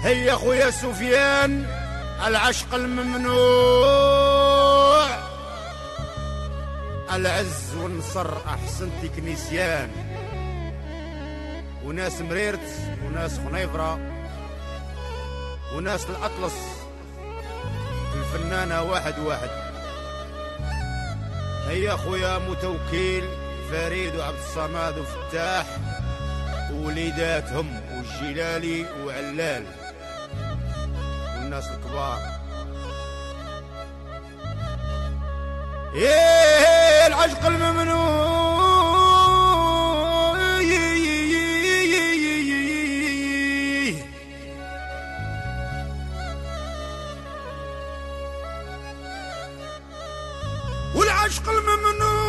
هيا خويا سفيان، العشق الممنوع، العز والنصر احسنتي كنيسيان، وناس مريرت وناس خنيفره وناس الاطلس، الفنانه واحد واحد. هيا خويا متوكل، فريد وعبد الصمد وفتاح ووليداتهم والجلالي وعلال والناس الكبار. ايه العشق الممنوع، والعشق الممنوع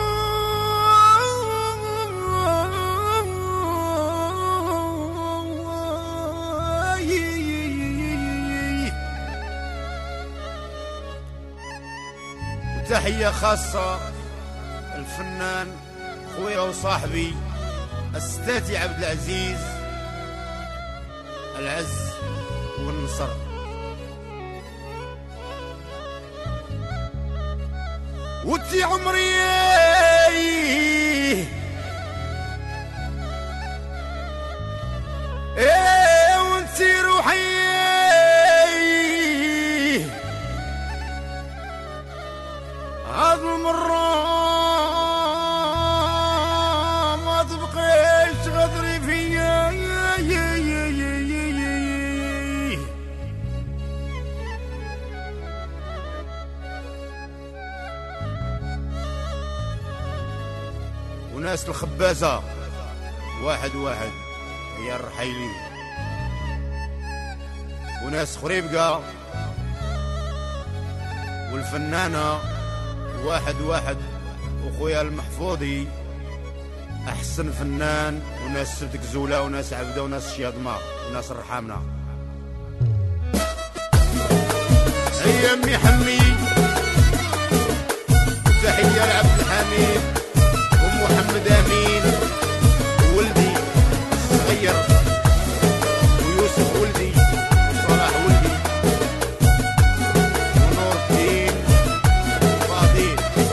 تحية خاصة الفنان خويا وصاحبي الستاتي عبد العزيز، العز والنصر. وانتي عمري ايه، وانتي روحي هذ المرة ما تبقيش تغدري فيا. وناس الخبازة واحد واحد هي الرحيلي، وناس خريبقة والفنانة واحد واحد، وخويا المحفوظي احسن فنان، وناس سبتك زوله وناس عبده وناس شياضمه وناس الرحامنه. هيا امي حمي، تحيه لعبد الحميد ومحمد امين وولدي صغير ويوسف ولدي وصلاح ولدي ونور الدين وفاضل.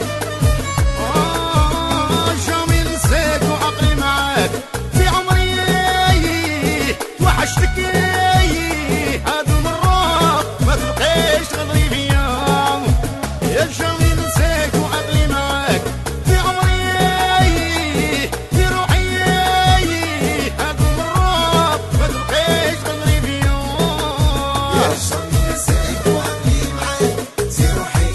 شامي نسيت وعقلي معاك في عمري، توحشتك هاد المرة ما تبقيش تغدري فيا. يا شامي نسيت وعقلي معاك في عمري، في روحي هاد المرة ما تبقيش تغدري فيا. يا شامي نسيت وعقلي معاك في روحي،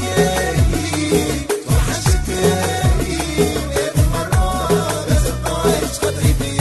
توحشتك هاد المرة ما تبقيش تغدري فيا.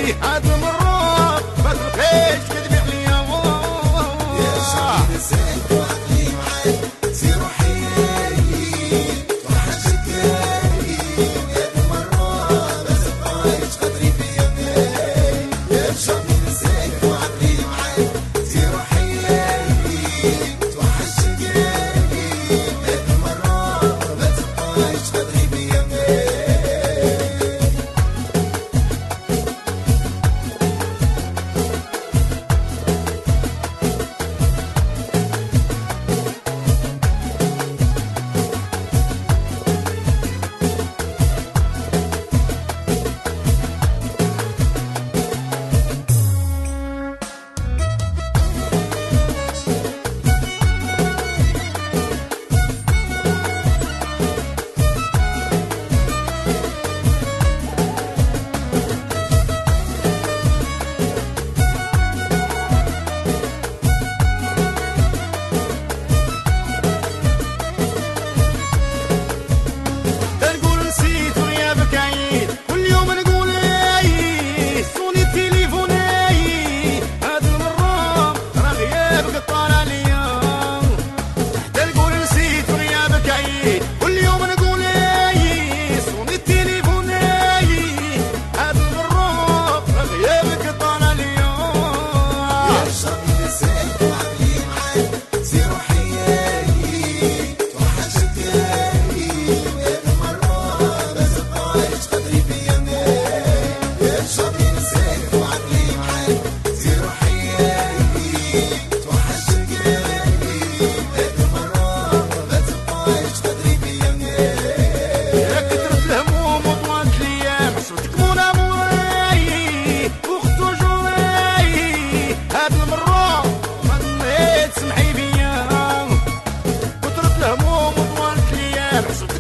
هاد المرة ما تبقيش كدبي عليا يا صاحبي نسيت وعقلي معاك سير وحياتي توحشك هاد المرة ما تبقاش قدري فيا يا صاحبي نسيت وعقلي معاك سير وحياتي توحشك هاد المرة ما تبقاش قدري فيا تنقول نسيت وغيابك عيد كل يوم نقول ايه صوني تليفوني هاد المرة راه غيابك طالع ليا تنقول نسيت وغيابك عيد كل يوم نقول ايه صوني تليفوني هاد المرة راه غيابك طالع ليا يا صاحبي نسيت وعقلي معاك سير وحياتي توحشك هاد المرة ما تبقاش قدري فيا يا صاحبي نسيت وعقلي معاك سير وحياتي توحشك هاد المرة ما تبقاش قدري فيا يا كثرت الهموم وطوالت الايام حسرتك منى موراي وختو جواي هاد المرة ما ظنيت تسمحي بيا كثرت الهموم وطوالت الايام حسرتك